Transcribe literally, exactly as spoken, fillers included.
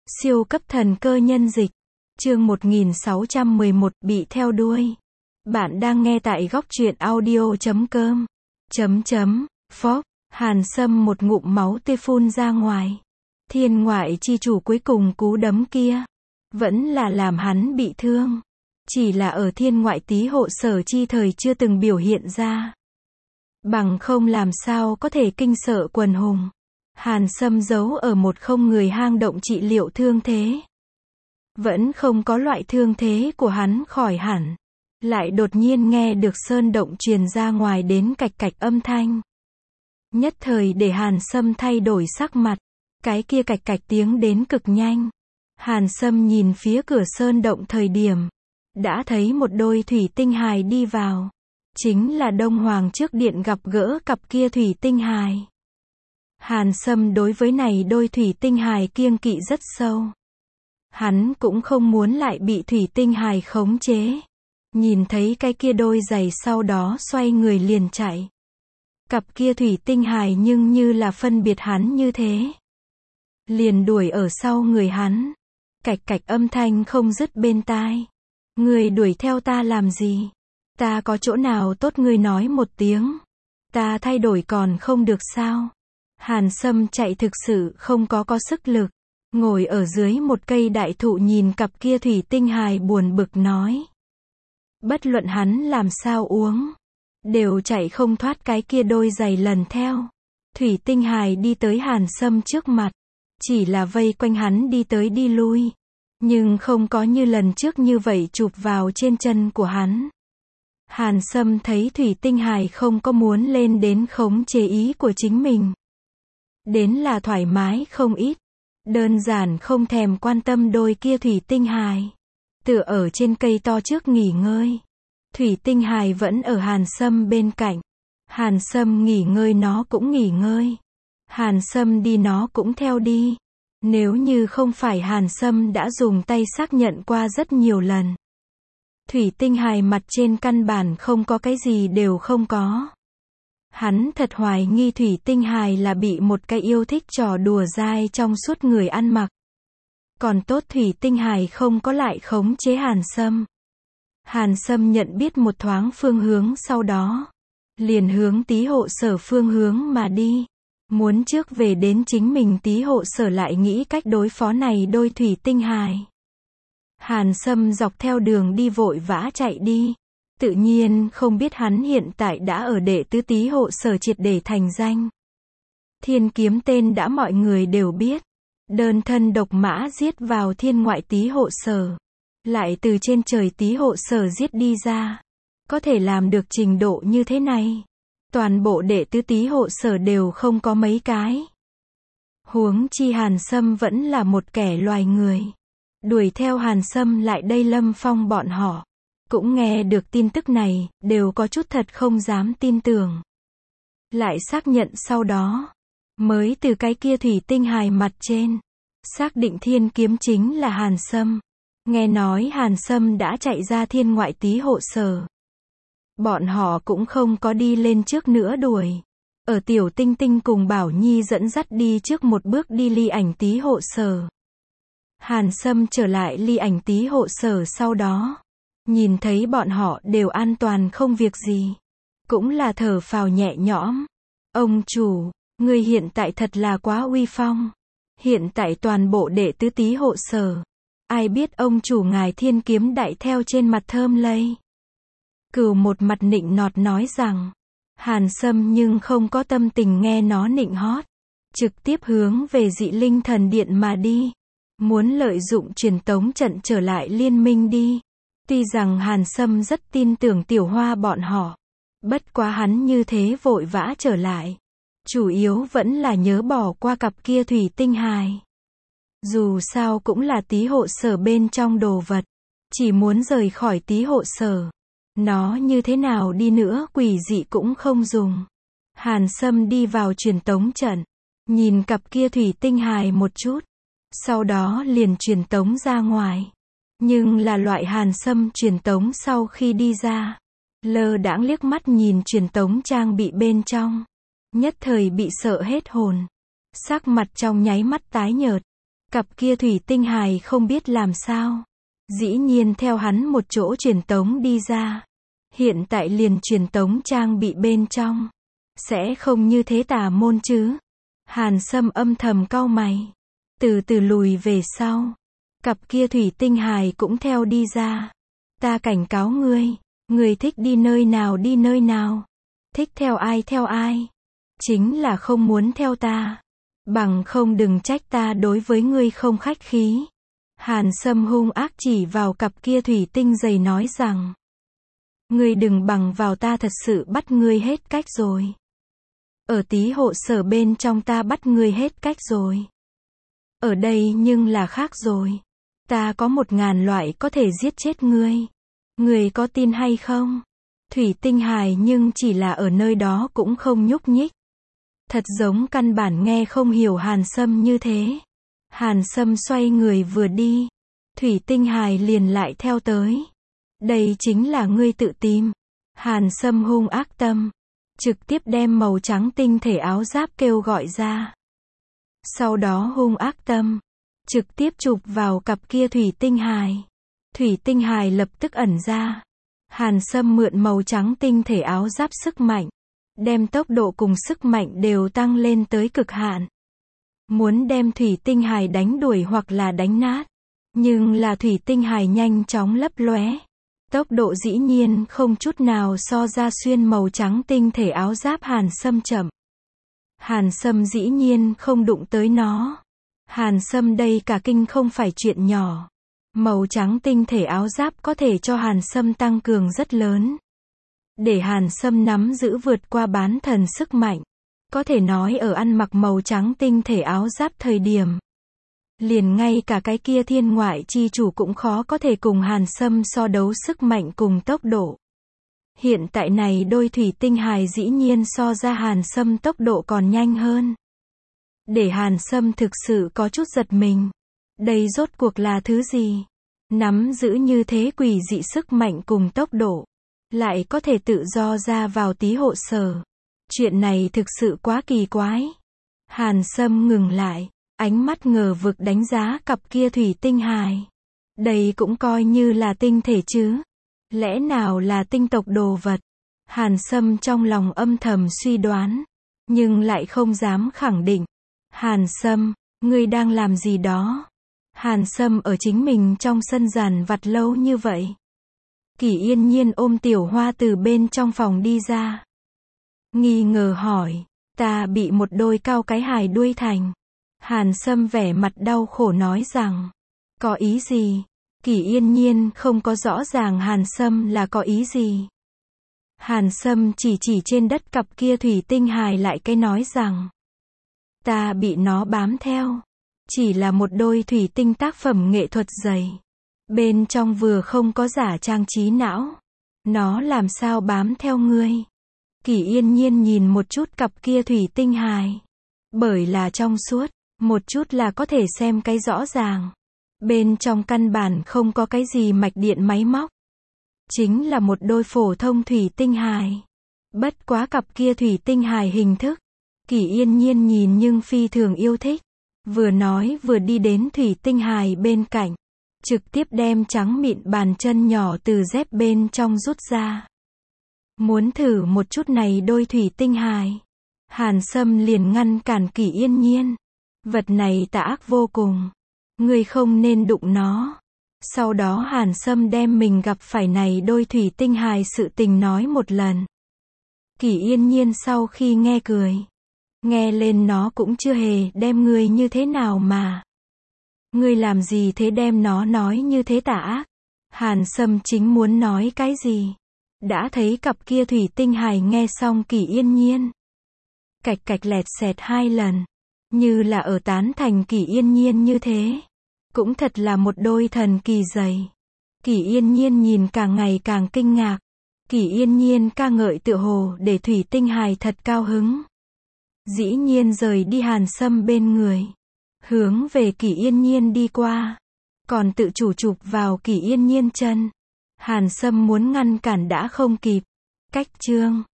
Siêu cấp thần cơ nhân dịch. Chương một nghìn sáu trăm mười một bị theo đuôi. Bạn đang nghe tại góc truyện audio chấm com. Chấm chấm, phốc, Hàn Sâm một ngụm máu tươi phun ra ngoài. Thiên ngoại chi chủ cuối cùng cú đấm kia. Vẫn là làm hắn bị thương. Chỉ là ở thiên ngoại tí hộ sở chi thời chưa từng biểu hiện ra. Bằng không làm sao có thể kinh sợ quần hùng. Hàn Sâm giấu ở một không người hang động trị liệu thương thế. Vẫn không có loại thương thế của hắn khỏi hẳn. Lại đột nhiên nghe được sơn động truyền ra ngoài đến cạch cạch âm thanh. Nhất thời để Hàn Sâm thay đổi sắc mặt. Cái kia cạch cạch tiếng đến cực nhanh. Hàn Sâm nhìn phía cửa sơn động thời điểm. Đã thấy một đôi thủy tinh hài đi vào. Chính là Đông Hoàng trước điện gặp gỡ cặp kia thủy tinh hài. Hàn Sâm đối với này đôi thủy tinh hài kiêng kỵ rất sâu. Hắn cũng không muốn lại bị thủy tinh hài khống chế. Nhìn thấy cái kia đôi giày sau đó xoay người liền chạy. Cặp kia thủy tinh hài nhưng như là phân biệt hắn như thế. Liền đuổi ở sau người hắn. Cạch cạch âm thanh không dứt bên tai. Người đuổi theo ta làm gì? Ta có chỗ nào tốt ngươi nói một tiếng. Ta thay đổi còn không được sao? Hàn Sâm chạy thực sự không có có sức lực. Ngồi ở dưới một cây đại thụ nhìn cặp kia thủy tinh hài buồn bực nói. Bất luận hắn làm sao uống. Đều chạy không thoát cái kia đôi giày lần theo. Thủy tinh hài đi tới Hàn Sâm trước mặt. Chỉ là vây quanh hắn đi tới đi lui. Nhưng không có như lần trước như vậy chụp vào trên chân của hắn. Hàn Sâm thấy thủy tinh hài không có muốn lên đến khống chế ý của chính mình. Đến là thoải mái không ít. Đơn giản không thèm quan tâm đôi kia thủy tinh hài. Tựa ở trên cây to trước nghỉ ngơi. Thủy tinh hài vẫn ở Hàn Sâm bên cạnh. Hàn Sâm nghỉ ngơi nó cũng nghỉ ngơi. Hàn Sâm đi nó cũng theo đi. Nếu như không phải Hàn Sâm đã dùng tay xác nhận qua rất nhiều lần. Thủy tinh hài mặt trên căn bản không có cái gì đều không có. Hắn thật hoài nghi thủy tinh hài là bị một cái yêu thích trò đùa dai trong suốt người ăn mặc. Còn tốt thủy tinh hài không có lại khống chế Hàn Sâm. Hàn Sâm nhận biết một thoáng phương hướng sau đó. Liền hướng tí hộ sở phương hướng mà đi. Muốn trước về đến chính mình tí hộ sở lại nghĩ cách đối phó này đôi thủy tinh hài. Hàn Sâm dọc theo đường đi vội vã chạy đi. Tự nhiên không biết hắn hiện tại đã ở đệ tứ tí hộ sở triệt để thành danh. Thiên kiếm tên đã mọi người đều biết. Đơn thân độc mã giết vào thiên ngoại tí hộ sở. Lại từ trên trời tí hộ sở giết đi ra. Có thể làm được trình độ như thế này. Toàn bộ đệ tứ tí hộ sở đều không có mấy cái. Huống chi Hàn Sâm vẫn là một kẻ loài người. Đuổi theo Hàn Sâm lại đây Lâm Phong bọn họ. Cũng nghe được tin tức này, đều có chút thật không dám tin tưởng. Lại xác nhận sau đó. Mới từ cái kia thủy tinh hài mặt trên. Xác định thiên kiếm chính là Hàn Sâm. Nghe nói Hàn Sâm đã chạy ra thiên ngoại tí hộ sở. Bọn họ cũng không có đi lên trước nữa đuổi. Ở Tiểu Tinh Tinh cùng Bảo Nhi dẫn dắt đi trước một bước đi ly ảnh tí hộ sở. Hàn Sâm trở lại ly ảnh tí hộ sở sau đó. Nhìn thấy bọn họ đều an toàn không việc gì. Cũng là thở phào nhẹ nhõm. Ông chủ, người hiện tại thật là quá uy phong. Hiện tại toàn bộ đệ tứ tí hộ sở. Ai biết ông chủ ngài thiên kiếm đại theo trên mặt thơm lây. Cửu một mặt nịnh nọt nói rằng. Hàn Sâm nhưng không có tâm tình nghe nó nịnh hót. Trực tiếp hướng về dị linh thần điện mà đi. Muốn lợi dụng truyền tống trận trở lại liên minh đi. Tuy rằng Hàn Sâm rất tin tưởng Tiểu Hoa bọn họ. Bất quá hắn như thế vội vã trở lại. Chủ yếu vẫn là nhớ bỏ qua cặp kia thủy tinh hài. Dù sao cũng là tí hộ sở bên trong đồ vật. Chỉ muốn rời khỏi tí hộ sở. Nó như thế nào đi nữa quỷ dị cũng không dùng. Hàn Sâm đi vào truyền tống trận. Nhìn cặp kia thủy tinh hài một chút. Sau đó liền truyền tống ra ngoài. Nhưng là loại Hàn Sâm truyền tống sau khi đi ra. Lơ đãng liếc mắt nhìn truyền tống trang bị bên trong. Nhất thời bị sợ hết hồn. Sắc mặt trong nháy mắt tái nhợt. Cặp kia thủy tinh hài không biết làm sao. Dĩ nhiên theo hắn một chỗ truyền tống đi ra. Hiện tại liền truyền tống trang bị bên trong. Sẽ không như thế tà môn chứ. Hàn Sâm âm thầm cau mày. Từ từ lùi về sau. Cặp kia thủy tinh hài cũng theo đi ra. Ta cảnh cáo ngươi. Ngươi thích đi nơi nào đi nơi nào. Thích theo ai theo ai. Chính là không muốn theo ta. Bằng không đừng trách ta đối với ngươi không khách khí. Hàn Sâm hung ác chỉ vào cặp kia thủy tinh giày nói rằng. Ngươi đừng bằng vào ta thật sự bắt ngươi hết cách rồi. Ở tí hộ sở bên trong ta bắt ngươi hết cách rồi. Ở đây nhưng là khác rồi. Ta có một ngàn loại có thể giết chết ngươi. Ngươi có tin hay không? Thủy tinh hài nhưng chỉ là ở nơi đó cũng không nhúc nhích. Thật giống căn bản nghe không hiểu Hàn Sâm như thế. Hàn Sâm xoay người vừa đi. Thủy tinh hài liền lại theo tới. Đây chính là ngươi tự tìm. Hàn Sâm hung ác tâm. Trực tiếp đem màu trắng tinh thể áo giáp kêu gọi ra. Sau đó hung ác tâm. Trực tiếp chụp vào cặp kia thủy tinh hài. Thủy tinh hài lập tức ẩn ra. Hàn Sâm mượn màu trắng tinh thể áo giáp sức mạnh. Đem tốc độ cùng sức mạnh đều tăng lên tới cực hạn. Muốn đem thủy tinh hài đánh đuổi hoặc là đánh nát. Nhưng là thủy tinh hài nhanh chóng lấp lóe. Tốc độ dĩ nhiên không chút nào so ra xuyên màu trắng tinh thể áo giáp Hàn Sâm chậm. Hàn Sâm dĩ nhiên không đụng tới nó. Hàn Sâm đây cả kinh không phải chuyện nhỏ. Màu trắng tinh thể áo giáp có thể cho Hàn Sâm tăng cường rất lớn. Để Hàn Sâm nắm giữ vượt qua bán thần sức mạnh. Có thể nói ở ăn mặc màu trắng tinh thể áo giáp thời điểm. Liền ngay cả cái kia thiên ngoại chi chủ cũng khó có thể cùng Hàn Sâm so đấu sức mạnh cùng tốc độ. Hiện tại này đôi thủy tinh hài dĩ nhiên so ra Hàn Sâm tốc độ còn nhanh hơn. Để Hàn Sâm thực sự có chút giật mình. Đây rốt cuộc là thứ gì? Nắm giữ như thế quỷ dị sức mạnh cùng tốc độ. Lại có thể tự do ra vào tí hộ sở. Chuyện này thực sự quá kỳ quái. Hàn Sâm ngừng lại. Ánh mắt ngờ vực đánh giá cặp kia thủy tinh hài. Đây cũng coi như là tinh thể chứ. Lẽ nào là tinh tộc đồ vật? Hàn Sâm trong lòng âm thầm suy đoán. Nhưng lại không dám khẳng định. Hàn Sâm, ngươi đang làm gì đó? Hàn Sâm ở chính mình trong sân giàn vặt lâu như vậy. Kỷ Yên Nhiên ôm Tiểu Hoa từ bên trong phòng đi ra. Nghi ngờ hỏi, ta bị một đôi cao cái hài đuôi thành. Hàn Sâm vẻ mặt đau khổ nói rằng, có ý gì? Kỷ Yên Nhiên không có rõ ràng Hàn Sâm là có ý gì. Hàn Sâm chỉ chỉ trên đất cặp kia thủy tinh hài lại cái nói rằng, ta bị nó bám theo. Chỉ là một đôi thủy tinh tác phẩm nghệ thuật dày. Bên trong vừa không có giả trang trí não. Nó làm sao bám theo ngươi? Kỷ Yên Nhiên nhìn một chút cặp kia thủy tinh hài. Bởi là trong suốt, một chút là có thể xem cái rõ ràng. Bên trong căn bản không có cái gì mạch điện máy móc. Chính là một đôi phổ thông thủy tinh hài. Bất quá cặp kia thủy tinh hài hình thức. Kỷ Yên Nhiên nhìn nhưng phi thường yêu thích. Vừa nói vừa đi đến thủy tinh hài bên cạnh. Trực tiếp đem trắng mịn bàn chân nhỏ từ dép bên trong rút ra. Muốn thử một chút này đôi thủy tinh hài. Hàn Sâm liền ngăn cản Kỷ Yên Nhiên. Vật này tà ác vô cùng. Ngươi không nên đụng nó. Sau đó Hàn Sâm đem mình gặp phải này đôi thủy tinh hài sự tình nói một lần. Kỷ Yên Nhiên sau khi nghe cười. Nghe lên nó cũng chưa hề đem ngươi như thế nào mà. Ngươi làm gì thế đem nó nói như thế tà ác. Hàn Sâm chính muốn nói cái gì. Đã thấy cặp kia thủy tinh hài nghe xong Kỷ Yên Nhiên. Cạch cạch lẹt xẹt hai lần. Như là ở tán thành Kỷ Yên Nhiên như thế. Cũng thật là một đôi thần kỳ dày. Kỷ Yên Nhiên nhìn càng ngày càng kinh ngạc. Kỷ Yên Nhiên ca ngợi tựa hồ để thủy tinh hài thật cao hứng. Dĩ nhiên rời đi Hàn Sâm bên người. Hướng về Kỷ Yên Nhiên đi qua. Còn tự chủ chụp vào Kỷ Yên Nhiên chân. Hàn Sâm muốn ngăn cản đã không kịp. Cách chương